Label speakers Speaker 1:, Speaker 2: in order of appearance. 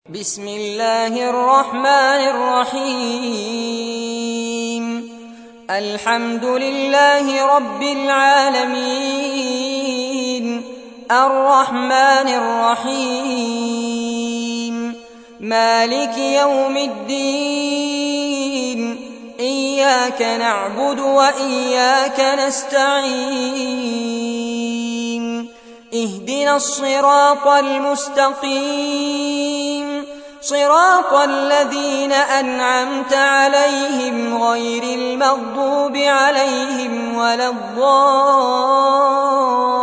Speaker 1: بسم الله الرحمن الرحيم. الحمد لله رب العالمين، الرحمن الرحيم، مالك يوم الدين، إياك نعبد وإياك نستعين، اهدنا الصراط المستقيم، صراط الذين أنعمت عليهم غير المغضوب عليهم ولا الضالين.